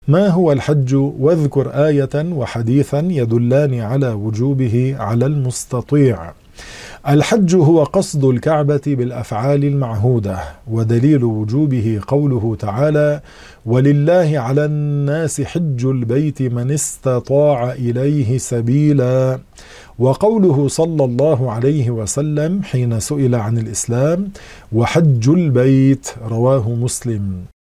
ما هو الحج؟ واذكر آية وحديثا يدلان على وجوبه على المستطيع. الحج هو قصد الكعبة بالأفعال المعهودة، ودليل وجوبه قوله تعالى: ولله على الناس حج البيت من استطاع إليه سبيلا. وقوله صلى الله عليه وسلم حين سئل عن الإسلام: وحج البيت، رواه مسلم.